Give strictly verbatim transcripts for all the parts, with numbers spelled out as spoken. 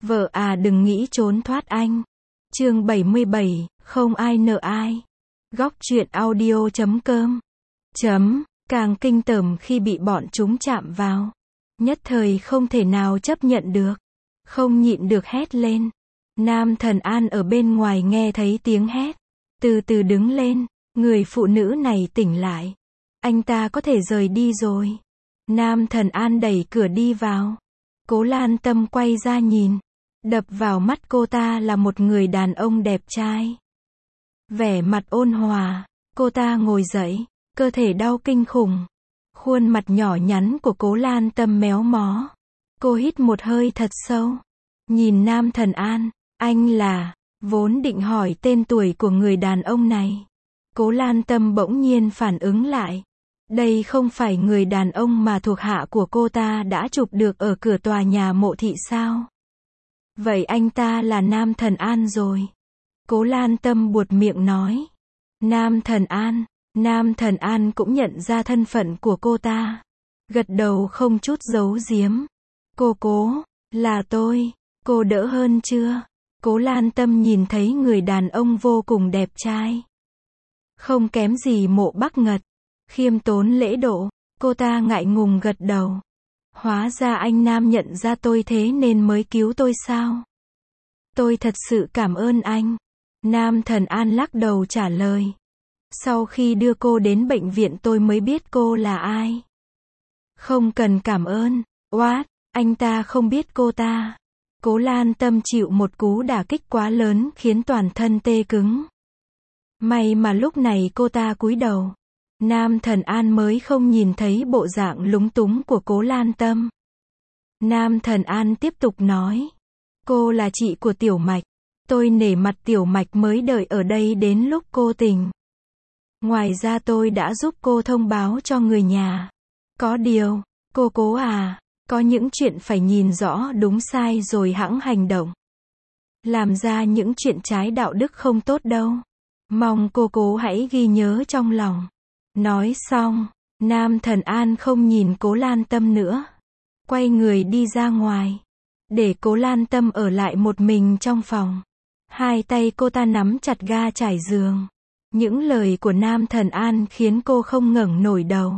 Vợ à đừng nghĩ trốn thoát anh. Chương bảy mươi bảy, không ai nợ ai. Góc truyện audio chấm com. Chấm, càng kinh tởm khi bị bọn chúng chạm vào. Nhất thời không thể nào chấp nhận được. Không nhịn được hét lên. Nam Thần An ở bên ngoài nghe thấy tiếng hét. Từ từ đứng lên, người phụ nữ này tỉnh lại. Anh ta có thể rời đi rồi. Nam Thần An đẩy cửa đi vào. Cố Lan Tâm quay ra nhìn. Đập vào mắt cô ta là một người đàn ông đẹp trai. Vẻ mặt ôn hòa, cô ta ngồi dậy, cơ thể đau kinh khủng. Khuôn mặt nhỏ nhắn của Cố Lan Tâm méo mó. Cô hít một hơi thật sâu. Nhìn Nam Thần An, anh là, vốn định hỏi tên tuổi của người đàn ông này. Cố Lan Tâm bỗng nhiên phản ứng lại. Đây không phải người đàn ông mà thuộc hạ của cô ta đã chụp được ở cửa tòa nhà mộ thị sao? Vậy anh ta là Nam Thần An rồi. Cố Lan Tâm buột miệng nói. Nam Thần An, Nam Thần An cũng nhận ra thân phận của cô ta. Gật đầu không chút giấu giếm. Cô Cố, là tôi, cô đỡ hơn chưa? Cố Lan Tâm nhìn thấy người đàn ông vô cùng đẹp trai. Không kém gì Mộ Bắc Ngật. Khiêm tốn lễ độ, cô ta ngại ngùng gật đầu. Hóa ra anh Nam nhận ra tôi thế nên mới cứu tôi sao? Tôi thật sự cảm ơn anh. Nam Thần An lắc đầu trả lời. Sau khi đưa cô đến bệnh viện tôi mới biết cô là ai. Không cần cảm ơn. What? Anh ta không biết cô ta. Cố Lan Tâm chịu một cú đả kích quá lớn khiến toàn thân tê cứng. May mà lúc này cô ta cúi đầu. Nam Thần An mới không nhìn thấy bộ dạng lúng túng của Cố Lan Tâm. Nam Thần An tiếp tục nói. Cô là chị của Tiểu Mạch. Tôi nể mặt Tiểu Mạch mới đợi ở đây đến lúc cô tỉnh. Ngoài ra tôi đã giúp cô thông báo cho người nhà. Có điều, cô Cố à, có những chuyện phải nhìn rõ đúng sai rồi hẵng hành động. Làm ra những chuyện trái đạo đức không tốt đâu. Mong cô Cố hãy ghi nhớ trong lòng. Nói xong, Nam Thần An không nhìn Cố Lan Tâm nữa. Quay người đi ra ngoài. Để Cố Lan Tâm ở lại một mình trong phòng. Hai tay cô ta nắm chặt ga trải giường. Những lời của Nam Thần An khiến cô không ngẩng nổi đầu.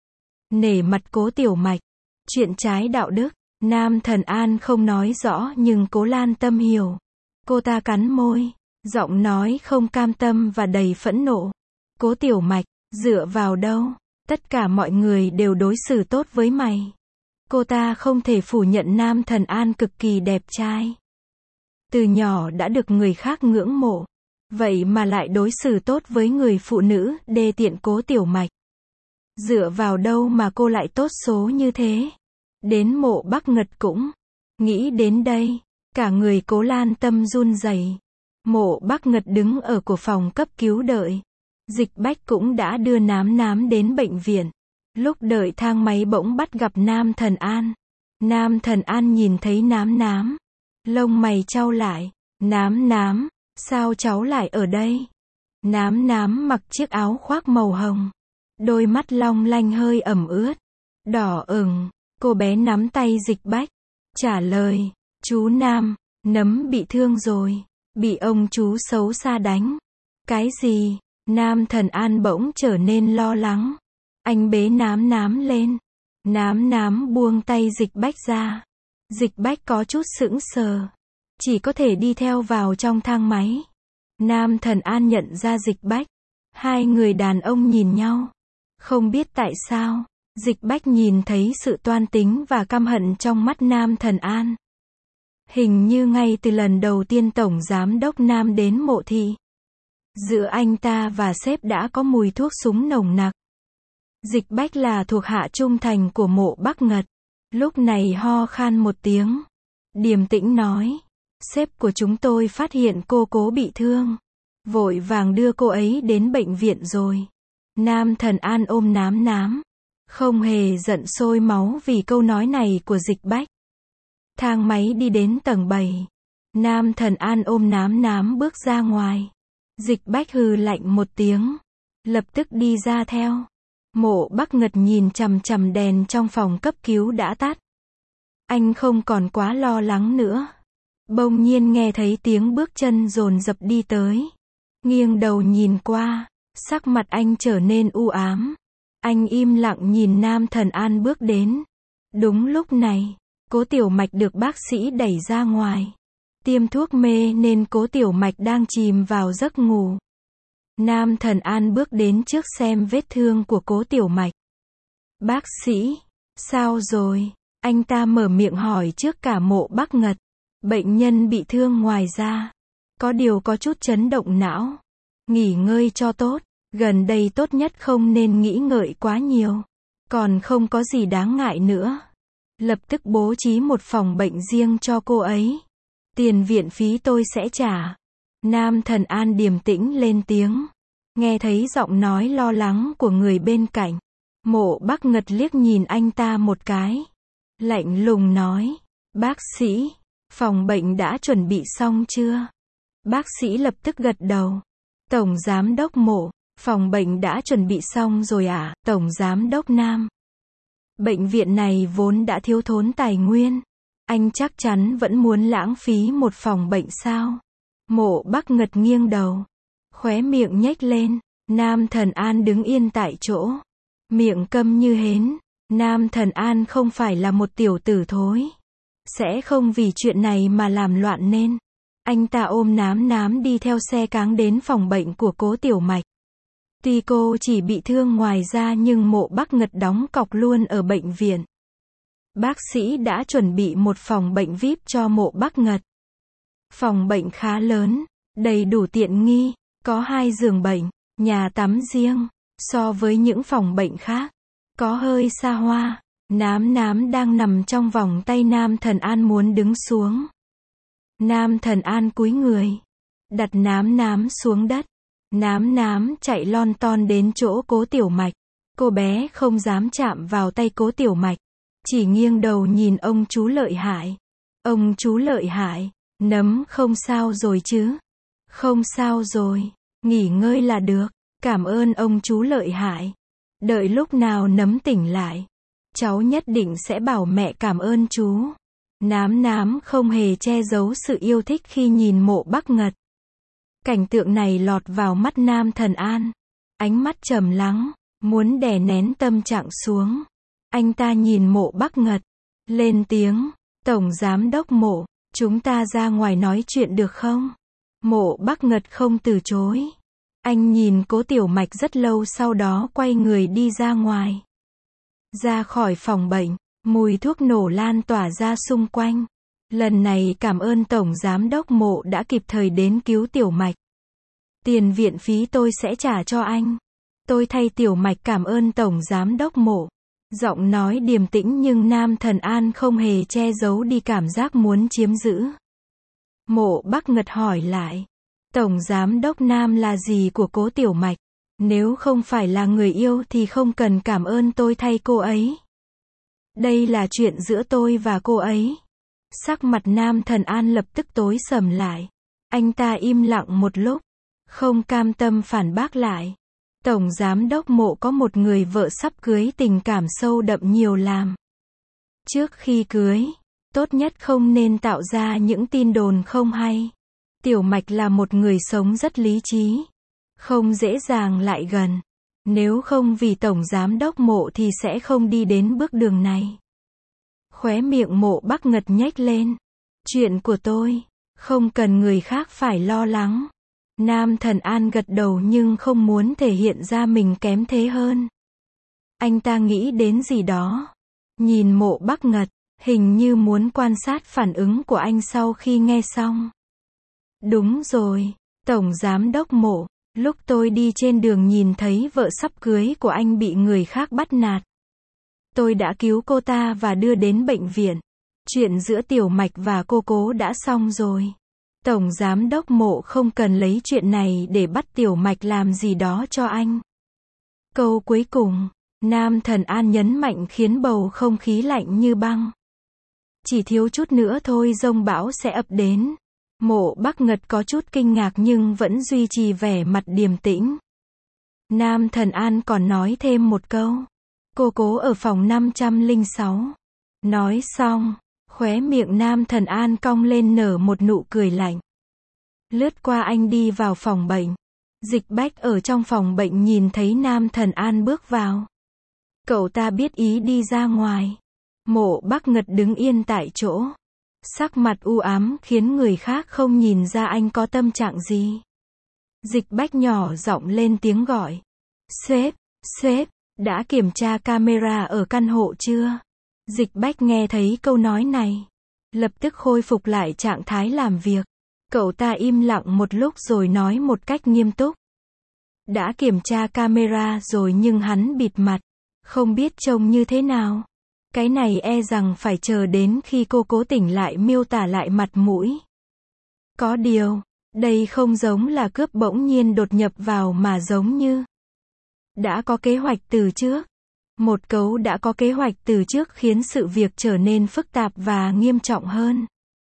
Nể mặt Cố Tiểu Mạch. Chuyện trái đạo đức, Nam Thần An không nói rõ nhưng Cố Lan Tâm hiểu. Cô ta cắn môi, giọng nói không cam tâm và đầy phẫn nộ. Cố Tiểu Mạch, dựa vào đâu? Tất cả mọi người đều đối xử tốt với mày. Cô ta không thể phủ nhận Nam Thần An cực kỳ đẹp trai. Từ nhỏ đã được người khác ngưỡng mộ. Vậy mà lại đối xử tốt với người phụ nữ đê tiện Cố Tiểu Mạch. Dựa vào đâu mà cô lại tốt số như thế? Đến Mộ Bắc Ngật cũng. Nghĩ đến đây, cả người Cố Lan Tâm run rẩy. Mộ Bắc Ngật đứng ở của phòng cấp cứu đợi. Dịch Bách cũng đã đưa Nám Nám đến bệnh viện. Lúc đợi thang máy bỗng bắt gặp Nam Thần An. Nam Thần An nhìn thấy Nám Nám. Lông mày chau lại. Nám Nám, sao cháu lại ở đây? Nám Nám mặc chiếc áo khoác màu hồng. Đôi mắt long lanh hơi ẩm ướt. Đỏ ửng, cô bé nắm tay Dịch Bách. Trả lời, chú Nam, Nấm bị thương rồi. Bị ông chú xấu xa đánh. Cái gì? Nam Thần An bỗng trở nên lo lắng. Anh bế Nám Nám lên. Nám Nám buông tay Dịch Bách ra. Dịch Bách có chút sững sờ. Chỉ có thể đi theo vào trong thang máy. Nam Thần An nhận ra Dịch Bách. Hai người đàn ông nhìn nhau. Không biết tại sao, Dịch Bách nhìn thấy sự toan tính và căm hận trong mắt Nam Thần An. Hình như ngay từ lần đầu tiên Tổng Giám đốc Nam đến mộ thị. Giữa anh ta và sếp đã có mùi thuốc súng nồng nặc. Dịch Bách là thuộc hạ trung thành của Mộ Bắc Ngật. Lúc này ho khan một tiếng. Điềm tĩnh nói. Sếp của chúng tôi phát hiện cô Cố bị thương. Vội vàng đưa cô ấy đến bệnh viện rồi. Nam Thần An ôm Nám Nám. Không hề giận sôi máu vì câu nói này của Dịch Bách. Thang máy đi đến tầng bảy. Nam Thần An ôm Nám Nám bước ra ngoài. Dịch Bách hừ lạnh một tiếng. Lập tức đi ra theo. Mộ Bắc Ngật nhìn chằm chằm đèn trong phòng cấp cứu đã tắt. Anh không còn quá lo lắng nữa. Bỗng nhiên nghe thấy tiếng bước chân dồn dập đi tới. Nghiêng đầu nhìn qua, sắc mặt anh trở nên u ám. Anh im lặng nhìn Nam Thần An bước đến. Đúng lúc này, Cố Tiểu Mạch được bác sĩ đẩy ra ngoài. Tiêm thuốc mê nên Cố Tiểu Mạch đang chìm vào giấc ngủ. Nam Thần An bước đến trước xem vết thương của Cố Tiểu Mạch. Bác sĩ, sao rồi? Anh ta mở miệng hỏi trước cả Mộ Bắc Ngật. Bệnh nhân bị thương ngoài da. Có điều có chút chấn động não. Nghỉ ngơi cho tốt. Gần đây tốt nhất không nên nghĩ ngợi quá nhiều. Còn không có gì đáng ngại nữa. Lập tức bố trí một phòng bệnh riêng cho cô ấy. Tiền viện phí tôi sẽ trả. Nam Thần An điềm tĩnh lên tiếng. Nghe thấy giọng nói lo lắng của người bên cạnh. Mộ Bắc Ngật liếc nhìn anh ta một cái. Lạnh lùng nói. Bác sĩ, phòng bệnh đã chuẩn bị xong chưa? Bác sĩ lập tức gật đầu. Tổng Giám đốc Mộ, phòng bệnh đã chuẩn bị xong rồi ạ, à? Tổng Giám đốc Nam. Bệnh viện này vốn đã thiếu thốn tài nguyên. Anh chắc chắn vẫn muốn lãng phí một phòng bệnh sao? Mộ Bắc Ngật nghiêng đầu. Khóe miệng nhếch lên. Nam Thần An đứng yên tại chỗ. Miệng câm như hến. Nam Thần An không phải là một tiểu tử thối. Sẽ không vì chuyện này mà làm loạn nên. Anh ta ôm nám nám đi theo xe cáng đến phòng bệnh của Cố Tiểu Mạch. Tuy cô chỉ bị thương ngoài da nhưng Mộ Bắc Ngật đóng cọc luôn ở bệnh viện. Bác sĩ đã chuẩn bị một phòng bệnh vi ai pi cho Mộ Bắc Ngật. Phòng bệnh khá lớn, đầy đủ tiện nghi, có hai giường bệnh, nhà tắm riêng. So với những phòng bệnh khác, có hơi xa hoa. Nám nám đang nằm trong vòng tay Nam Thần An muốn đứng xuống. Nam Thần An cúi người, đặt nám nám xuống đất. Nám nám chạy lon ton đến chỗ Cố Tiểu Mạch. Cô bé không dám chạm vào tay Cố Tiểu Mạch, chỉ nghiêng đầu nhìn ông chú lợi hại. Ông chú lợi hại, nấm không sao rồi chứ? Không sao rồi, nghỉ ngơi là được. Cảm ơn ông chú lợi hại. Đợi lúc nào nấm tỉnh lại, cháu nhất định sẽ bảo mẹ cảm ơn chú. Nám nám không hề che giấu sự yêu thích khi nhìn Mộ Bắc Ngật. Cảnh tượng này lọt vào mắt Nam Thần An. Ánh mắt trầm lắng, muốn đè nén tâm trạng xuống. Anh ta nhìn Mộ Bắc Ngật, lên tiếng. Tổng Giám đốc Mộ, chúng ta ra ngoài nói chuyện được không? Mộ Bắc Ngật không từ chối. Anh nhìn Cố Tiểu Mạch rất lâu sau đó quay người đi ra ngoài. Ra khỏi phòng bệnh, mùi thuốc nổ lan tỏa ra xung quanh. Lần này cảm ơn Tổng Giám đốc Mộ đã kịp thời đến cứu Tiểu Mạch. Tiền viện phí tôi sẽ trả cho anh. Tôi thay Tiểu Mạch cảm ơn Tổng Giám đốc Mộ. Giọng nói điềm tĩnh nhưng Nam Thần An không hề che giấu đi cảm giác muốn chiếm giữ. Mộ Bắc Ngật hỏi lại. Tổng Giám đốc Nam là gì của Cố Tiểu Mạch? Nếu không phải là người yêu thì không cần cảm ơn tôi thay cô ấy. Đây là chuyện giữa tôi và cô ấy. Sắc mặt Nam Thần An lập tức tối sầm lại. Anh ta im lặng một lúc, không cam tâm phản bác lại. Tổng Giám đốc Mộ có một người vợ sắp cưới, tình cảm sâu đậm nhiều làm. Trước khi cưới, tốt nhất không nên tạo ra những tin đồn không hay. Tiểu Mạch là một người sống rất lý trí, không dễ dàng lại gần. Nếu không vì Tổng Giám đốc Mộ thì sẽ không đi đến bước đường này. Khóe miệng Mộ Bắc Ngật nhếch lên. Chuyện của tôi, không cần người khác phải lo lắng. Nam Thần An gật đầu nhưng không muốn thể hiện ra mình kém thế hơn. Anh ta nghĩ đến gì đó. Nhìn Mộ Bắc Ngật, hình như muốn quan sát phản ứng của anh sau khi nghe xong. Đúng rồi, Tổng Giám đốc Mộ, lúc tôi đi trên đường nhìn thấy vợ sắp cưới của anh bị người khác bắt nạt. Tôi đã cứu cô ta và đưa đến bệnh viện. Chuyện giữa Tiểu Mạch và cô Cố đã xong rồi. Tổng Giám đốc Mộ không cần lấy chuyện này để bắt Tiểu Mạch làm gì đó cho anh. Câu cuối cùng, Nam Thần An nhấn mạnh khiến bầu không khí lạnh như băng. Chỉ thiếu chút nữa thôi giông bão sẽ ập đến. Mộ Bắc Ngật có chút kinh ngạc nhưng vẫn duy trì vẻ mặt điềm tĩnh. Nam Thần An còn nói thêm một câu. Cô Cố ở phòng năm trăm lẻ sáu. Nói xong, Khóe miệng Nam Thần An cong lên nở một nụ cười lạnh. Lướt qua anh đi vào phòng bệnh. Dịch Bách ở trong phòng bệnh nhìn thấy Nam Thần An bước vào. Cậu ta biết ý đi ra ngoài. Mộ Bắc Ngật đứng yên tại chỗ. Sắc mặt u ám khiến người khác không nhìn ra anh có tâm trạng gì. Dịch Bách nhỏ giọng lên tiếng gọi. Sếp, sếp, đã kiểm tra camera ở căn hộ chưa? Dịch Bách nghe thấy câu nói này. Lập tức khôi phục lại trạng thái làm việc. Cậu ta im lặng một lúc rồi nói một cách nghiêm túc. Đã kiểm tra camera rồi nhưng hắn bịt mặt. Không biết trông như thế nào. Cái này e rằng phải chờ đến khi cô cố tỉnh lại miêu tả lại mặt mũi. Có điều, đây không giống là cướp bỗng nhiên đột nhập vào mà giống như đã có kế hoạch từ trước. Một câu đã có kế hoạch từ trước khiến sự việc trở nên phức tạp và nghiêm trọng hơn.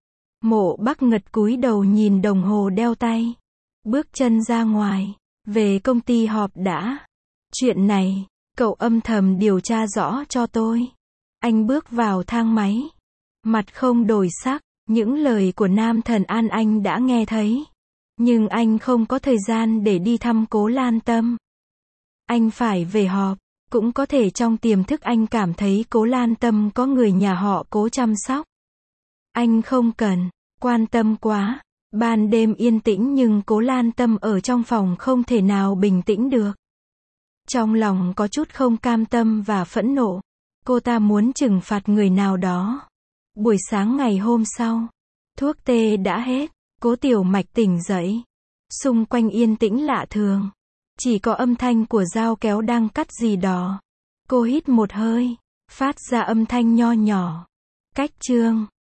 Mộ Bắc Ngật cúi đầu nhìn đồng hồ đeo tay. Bước chân ra ngoài. Về công ty họp đã. Chuyện này, cậu âm thầm điều tra rõ cho tôi. Anh bước vào thang máy. Mặt không đổi sắc. Những lời của Nam Thần An anh đã nghe thấy. Nhưng anh không có thời gian để đi thăm Cố Lan Tâm. Anh phải về họp. Cũng có thể trong tiềm thức anh cảm thấy Cố Lan Tâm có người nhà họ Cố chăm sóc. Anh không cần quan tâm quá. Ban đêm yên tĩnh nhưng Cố Lan Tâm ở trong phòng không thể nào bình tĩnh được. Trong lòng có chút không cam tâm và phẫn nộ. Cô ta muốn trừng phạt người nào đó. Buổi sáng ngày hôm sau, thuốc tê đã hết. Cố Tiểu Mạch tỉnh dậy. Xung quanh yên tĩnh lạ thường. Chỉ có âm thanh của dao kéo đang cắt gì đó. Cô hít một hơi, phát ra âm thanh nho nhỏ. Cách chương